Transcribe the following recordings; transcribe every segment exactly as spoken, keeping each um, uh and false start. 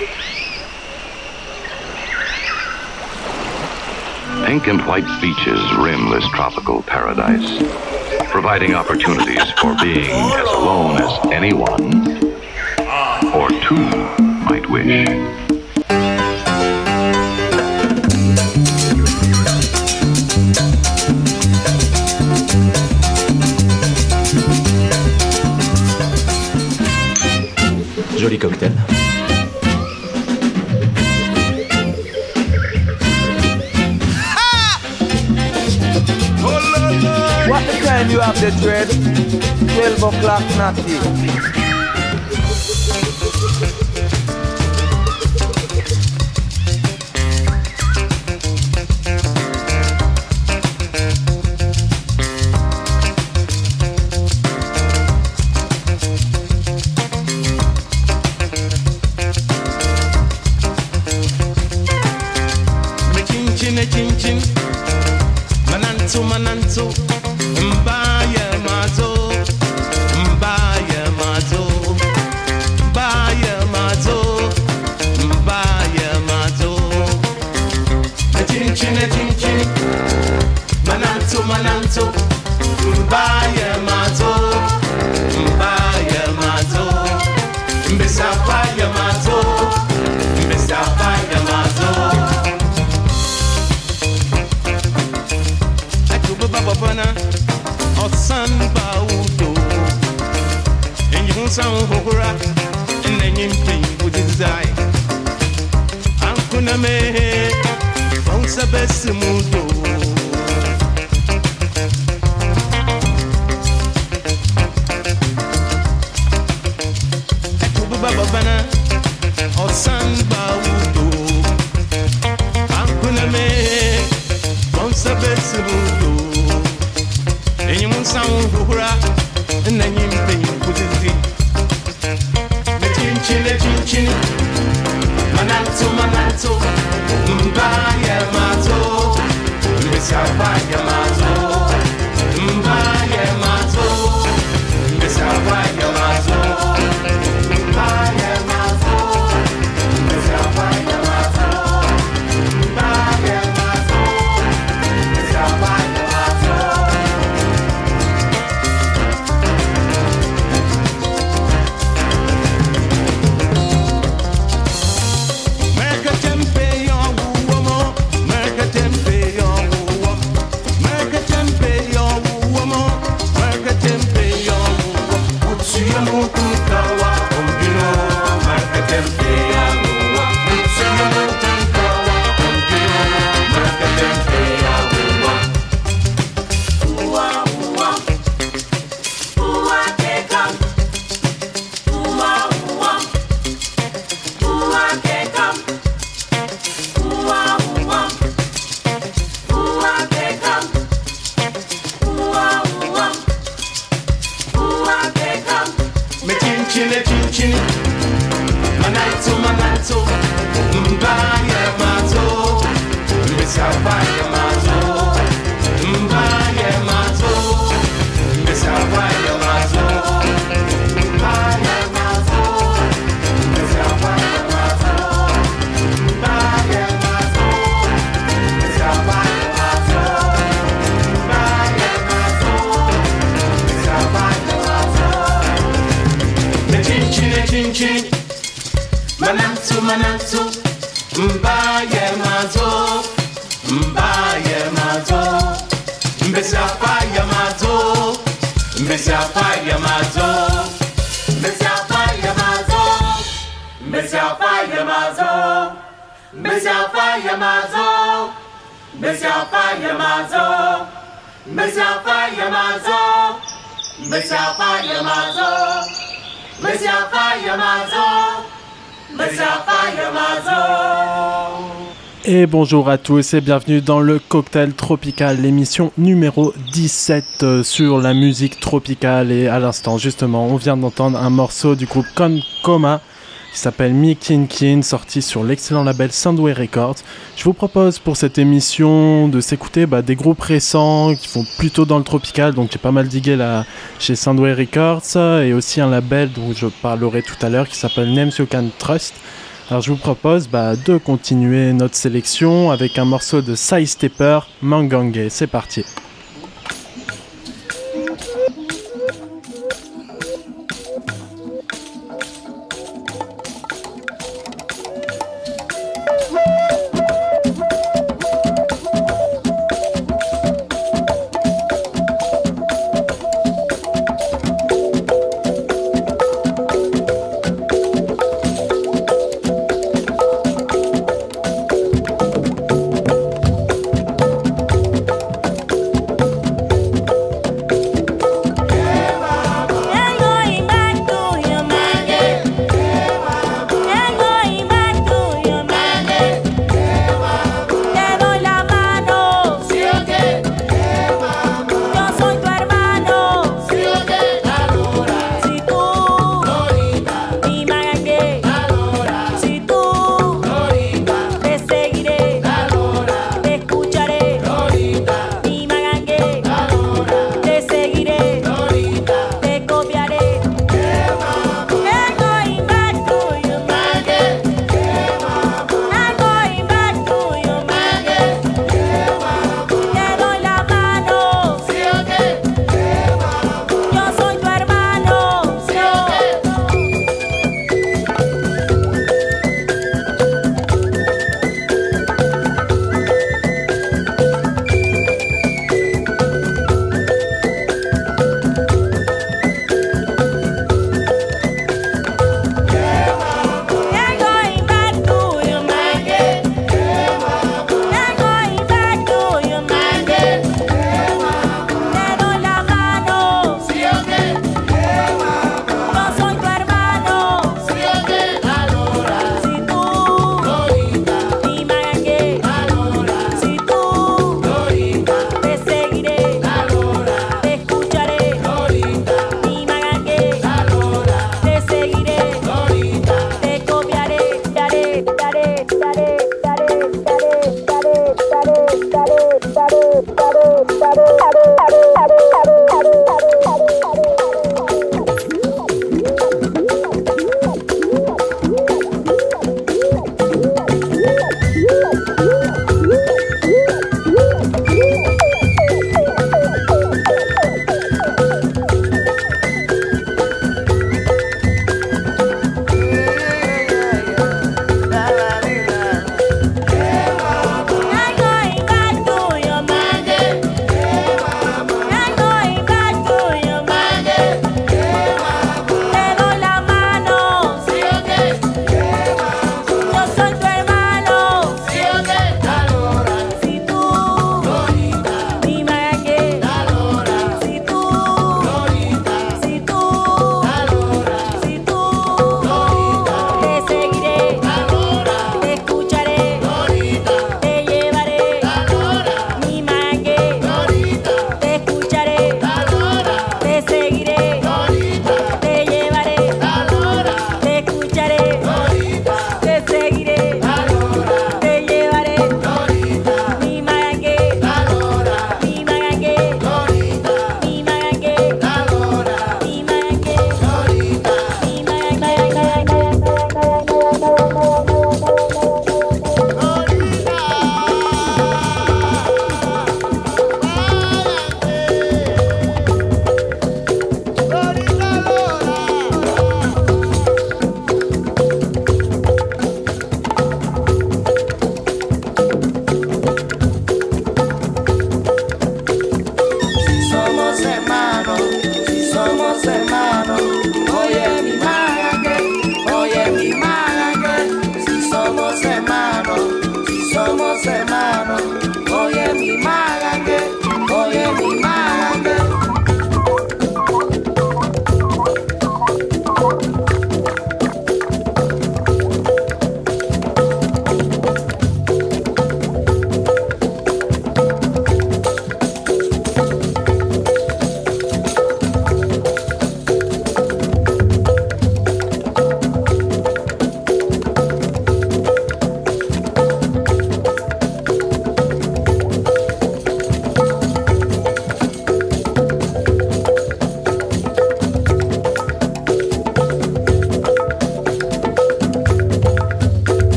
Pink and white beaches rim this tropical paradise, providing opportunities for being as alone as anyone or two might wish. Joli cocktail. What the time you have the dread? twelve o'clock natty. Et bonjour à tous et bienvenue dans le Cocktail Tropical, l'émission numéro dix-sept sur la musique tropicale. Et à l'instant, justement, on vient d'entendre un morceau du groupe Konkoma qui s'appelle Mi Kin Kin, sorti sur l'excellent label Soundway Records. Je vous propose pour cette émission de s'écouter bah, des groupes récents qui font plutôt dans le tropical, donc j'ai pas mal digué là chez Soundway Records, et aussi un label dont je parlerai tout à l'heure qui s'appelle Names You Can Trust, Alors je vous propose bah, de continuer notre sélection avec un morceau de Sidestepper, Mangange. C'est parti.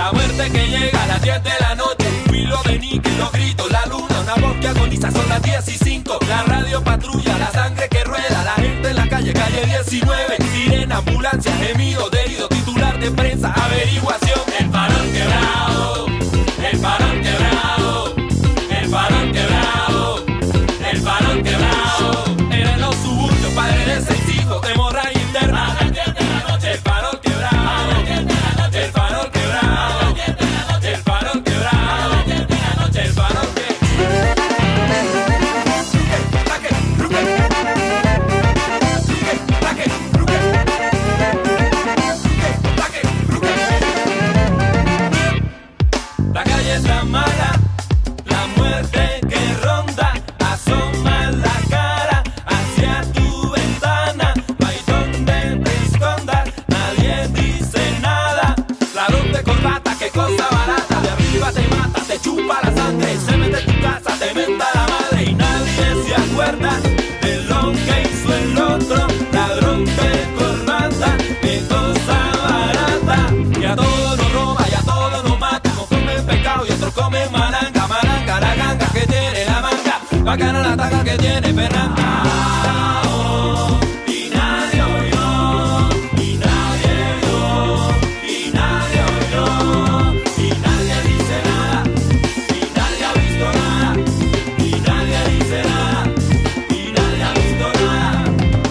La muerte que llega a las diez de la noche, un filo de níquel, los gritos, la luna, una voz que agoniza, son las diez y cinco. La radio patrulla, la sangre que rueda, la gente en la calle, calle diecinueve. Sirena, ambulancia, gemido de herido, titular de prensa, averiguación. El farol quebrado, el farol quebrado, el farol quebrado, el farol quebrado. Eran los suburbios, padres de seis hijos, de hemorragia interna. A las diez de la noche, el farol quebrado, a las diez de la noche, el farol quebrado, a las diez de la noche, el farol quebrado, a las diez de la noche, el farol quebrado. La calle es la mala, la muerte que ronda, asoma la cara hacia tu ventana, no hay donde te escondas, nadie dice nada. Ladrón de corbata, qué cosa barata, de arriba te mata, te chupa la sangre, se mete en tu casa, te menta la madre y nadie se acuerda de lo que hizo el otro. Ladrón de corbata, qué cosa barata, y a todos nos roba y a todos nos mata. Unos comen pescado y otros comen malanga, malanga, la ganga que tiene la manga, bacana la taca que tiene Fernanda. Y nadie oyó, y nadie vio, y nadie oyó, y nadie dice nada, y nadie ha visto nada, y nadie dice nada, y nadie ha visto nada.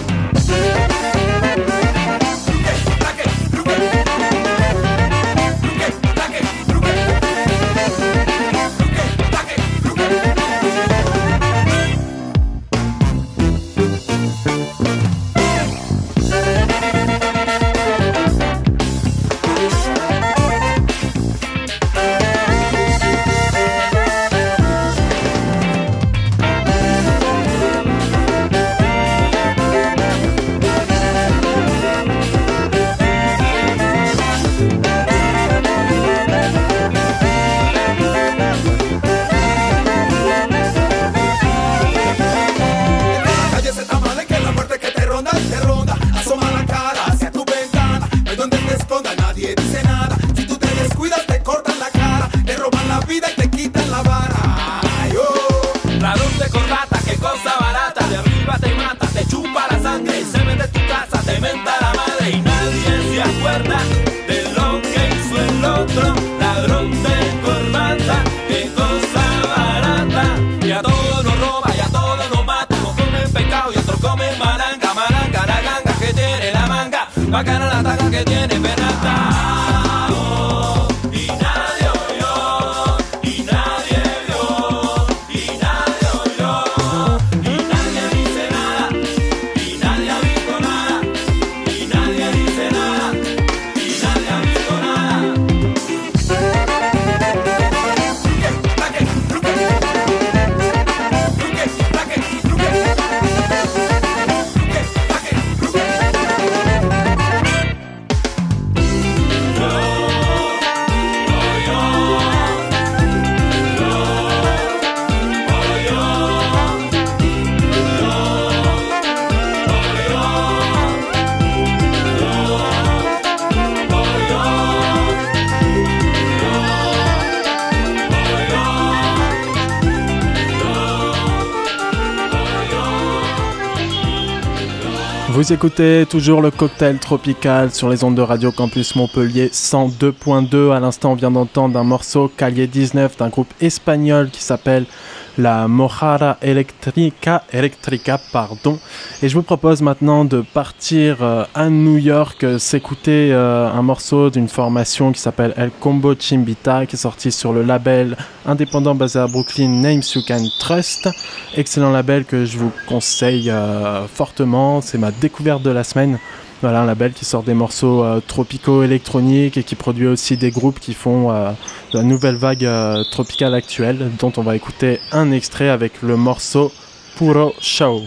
Bacana la taca que tiene Fernanda. Y nadie oyó, y nadie vio, y nadie oyó, y nadie dice nada, y nadie ha visto nada, y nadie dice nada, y nadie ha visto nada. Vous écoutez toujours le cocktail tropical sur les ondes de Radio Campus Montpellier cent deux point deux. À l'instant, on vient d'entendre un morceau Calle dix-neuf d'un groupe espagnol qui s'appelle la Mojara Electrica, Electrica pardon. Et je vous propose maintenant de partir euh, à New York, euh, s'écouter euh, un morceau d'une formation qui s'appelle El Combo Chimbita, qui est sorti sur le label indépendant basé à Brooklyn, Names You Can Trust. Excellent label que je vous conseille euh, fortement, c'est ma découverte de la semaine. Voilà, un label qui sort des morceaux euh, tropicaux électroniques et qui produit aussi des groupes qui font euh, la nouvelle vague euh, tropicale actuelle, dont on va écouter un extrait avec le morceau Puro Show.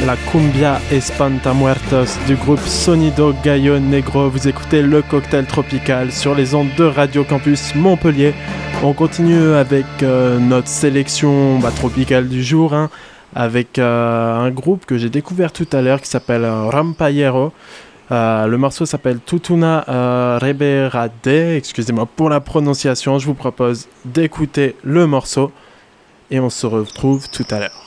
la cumbia Espantamuertos du groupe Sonido Gallo Negro. Vous écoutez le cocktail tropical sur les ondes de Radio Campus Montpellier. On continue avec euh, notre sélection bah, tropicale du jour, hein, avec euh, un groupe que j'ai découvert tout à l'heure qui s'appelle Rampayero. Euh, le morceau s'appelle Tutuna euh, Reberade. Excusez-moi pour la prononciation. Je vous propose d'écouter le morceau et on se retrouve tout à l'heure.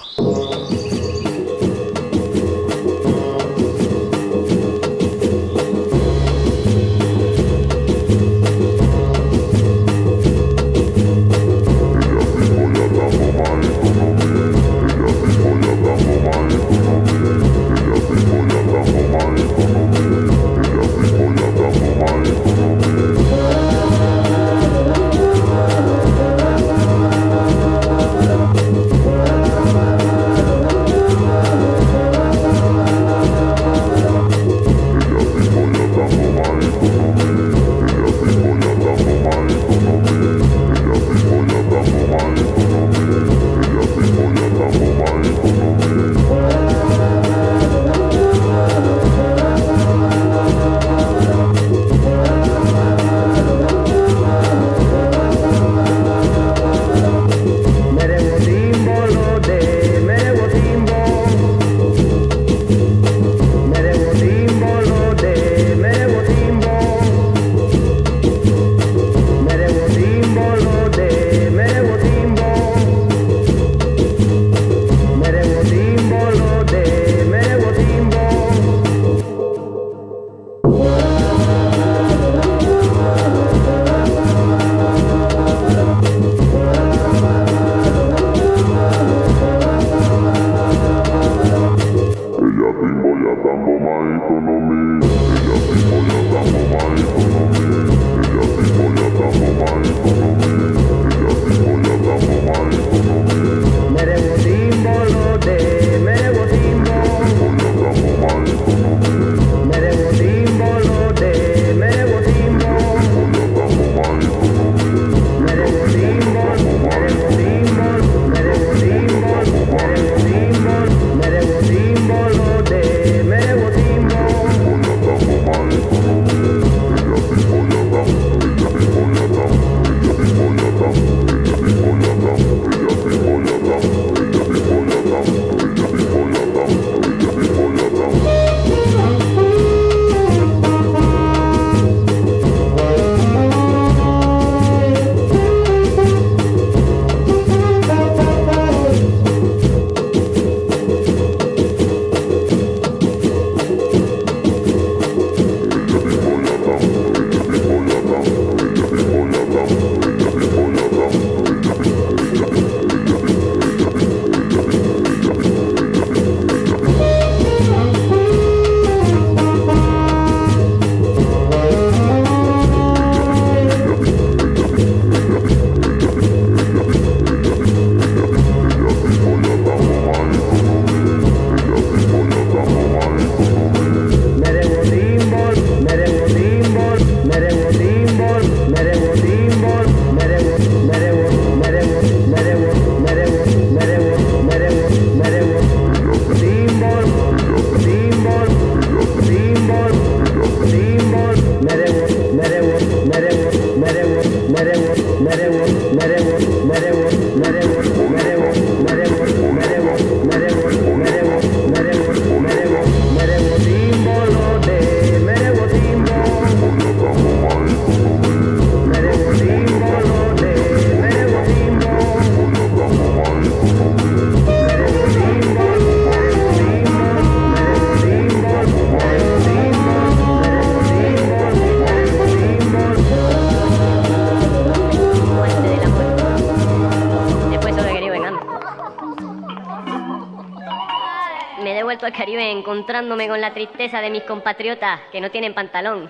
Al Caribe encontrándome con la tristeza de mis compatriotas que no tienen pantalón.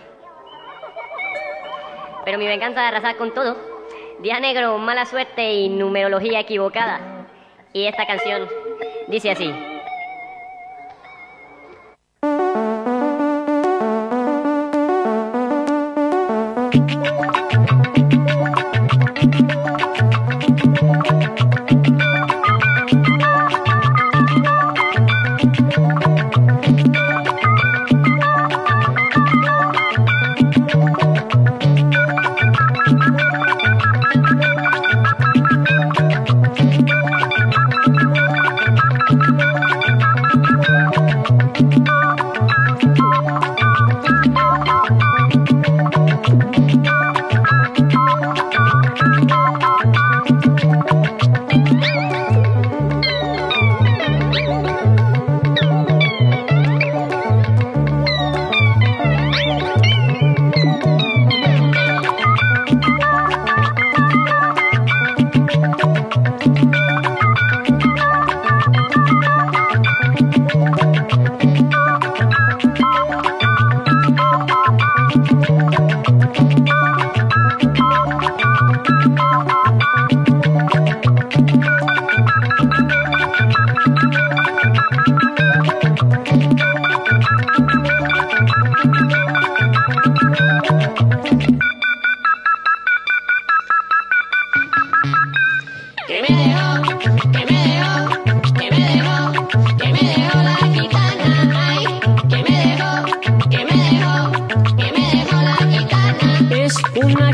Pero mi venganza de arrasar con todo, día negro, mala suerte y numerología equivocada. Y esta canción dice así.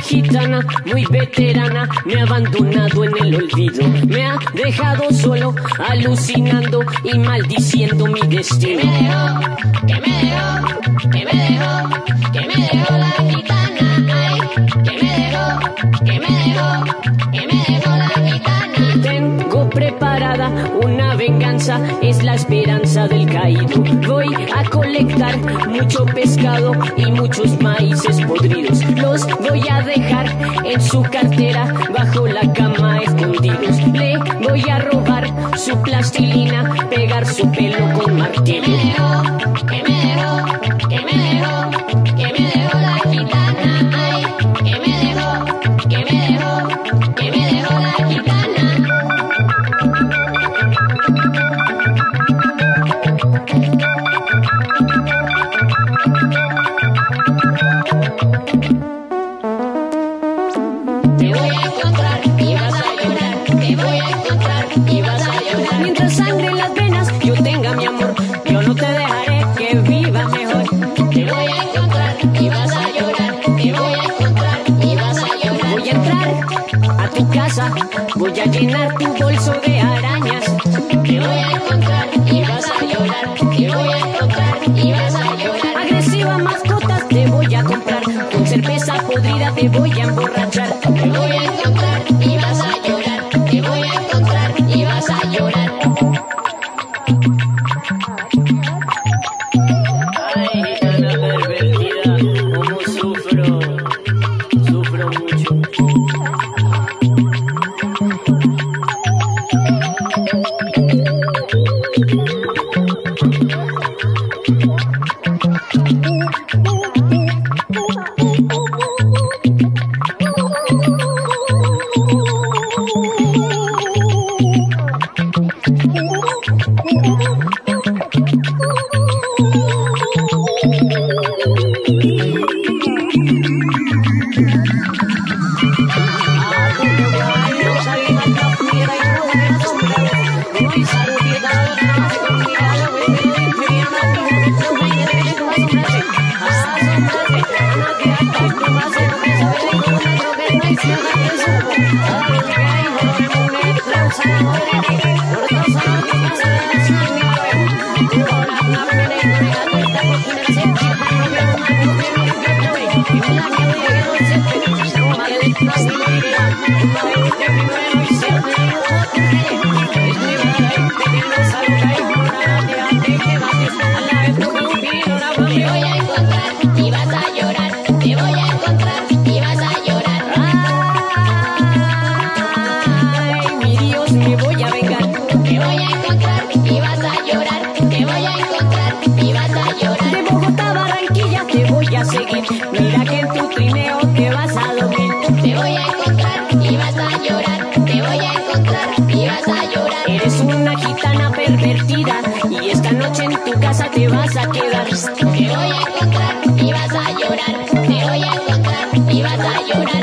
gitana, muy veterana, me ha abandonado en el olvido. Me ha dejado solo, alucinando y maldiciendo mi destino. Que me dejó, que me dejó, que me dejó, que me dejó la gitana. Ay, que me dejó, que me dejó, que me dejó la gitana. Tengo preparada una venganza, es la esperanza del caído. Voy a colectar mucho pescado y muchos maíces podridos. Los voy a dejar en su cartera, bajo la cama escondidos. Le voy a robar su plastilina, pegar su pelo con martillo. Que me dejó, que me dejó, que me dejó, que me dejó la gitana. Ay, que me dejó, que me dejó, que me dejó la gitana. Te voy a encontrar y vas a llorar. Te voy a encontrar y vas a llorar. Mientras sangre en las venas yo tenga mi amor, yo no te dejaré que viva mejor. Te voy a encontrar y vas a llorar. Te voy a encontrar y vas a llorar. Voy a entrar a tu casa, voy a llenar tu bolso de arañas. Te voy a encontrar y vas a llorar. Te voy a encontrar y vas a llorar. Agresiva mascotas te voy a comprar, con cerveza podrida te voy a emborrachar. Te voy a encontrar y vas a llorar. Te voy a encontrar y vas a llorar. Ay, gitana pervertida, cómo sufro, sufro mucho. Te voy a encontrar y vas a llorar. Te voy a encontrar y vas a llorar. Ay, mi Dios, me voy a vengar. Te voy a encontrar y vas a llorar. Te voy a encontrar y vas a llorar. De Bogotá a Barranquilla te voy a seguir. Mira que en tu trineo te vas a dormir. Te voy a encontrar y vas a llorar. Te voy a encontrar y vas a llorar. Eres una gitana pervertida y esta noche en tu casa te vas a quedar. Te voy a encontrar y vas a llorar. Te voy a encontrar y vas a llorar.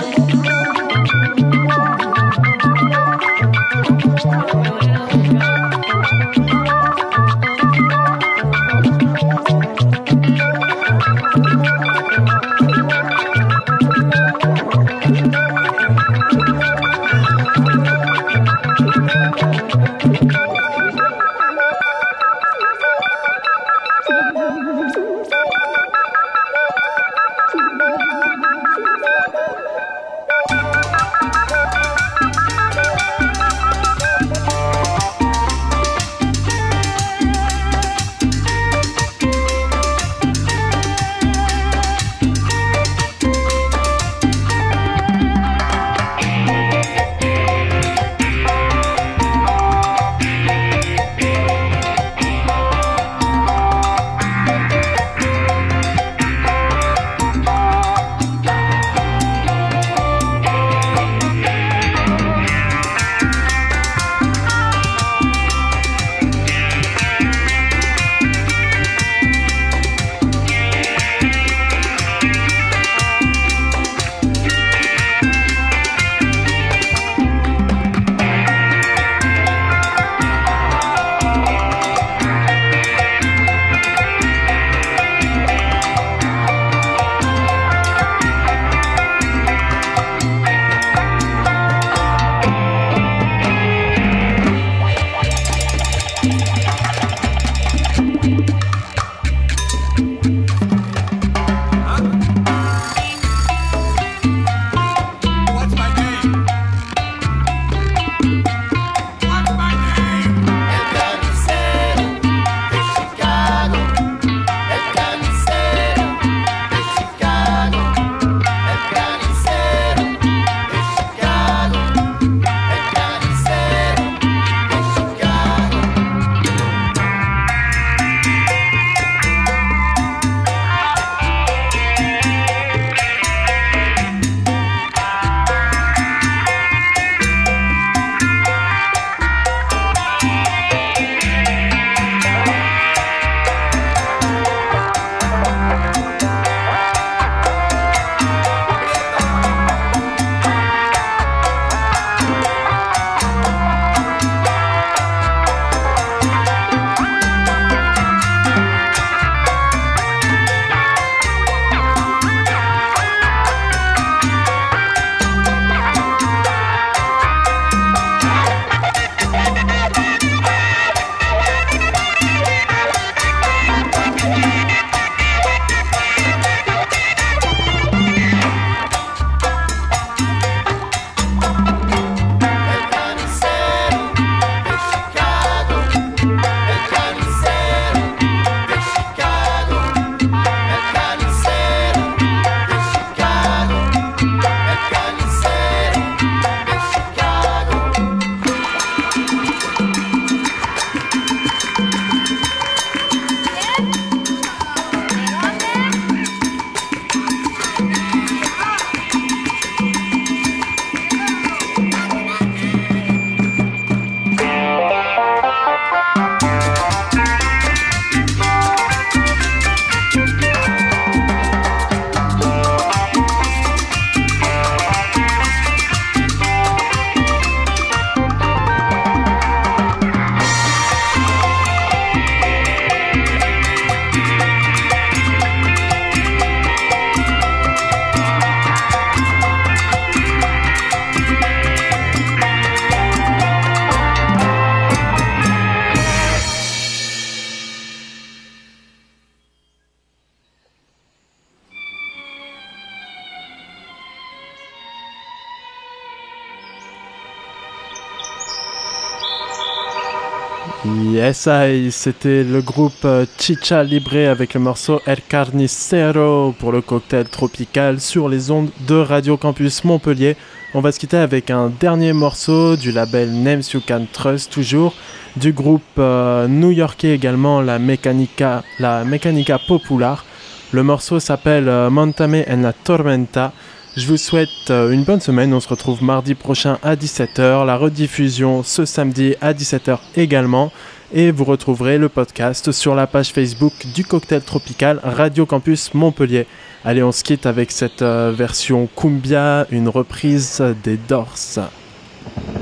Yes, I, c'était le groupe euh, Chicha Libre avec le morceau El Carnicero pour le cocktail tropical sur les ondes de Radio Campus Montpellier. On va se quitter avec un dernier morceau du label Names You Can Trust, toujours du groupe euh, new-yorkais également, la Mechanica, la Mechanica Popular. Le morceau s'appelle euh, Montame en la Tormenta. Je vous souhaite euh, une bonne semaine. On se retrouve mardi prochain à dix-sept heures. La rediffusion ce samedi à dix-sept heures également. Et vous retrouverez le podcast sur la page Facebook du Cocktail Tropical Radio Campus Montpellier. Allez, on se quitte avec cette euh, version Cumbia, une reprise des Doors.